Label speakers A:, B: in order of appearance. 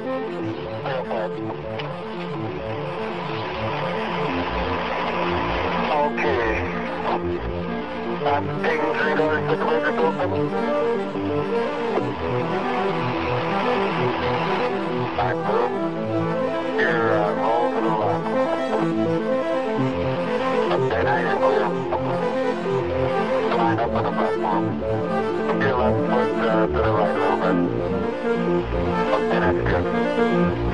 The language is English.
A: Okay. I'm taking 3 doors, the doors are open. Back room. Here, roll to the left. Okay, now you're clear. Line up on the platform. Your left foot to the right a little bit. Okay, that's good.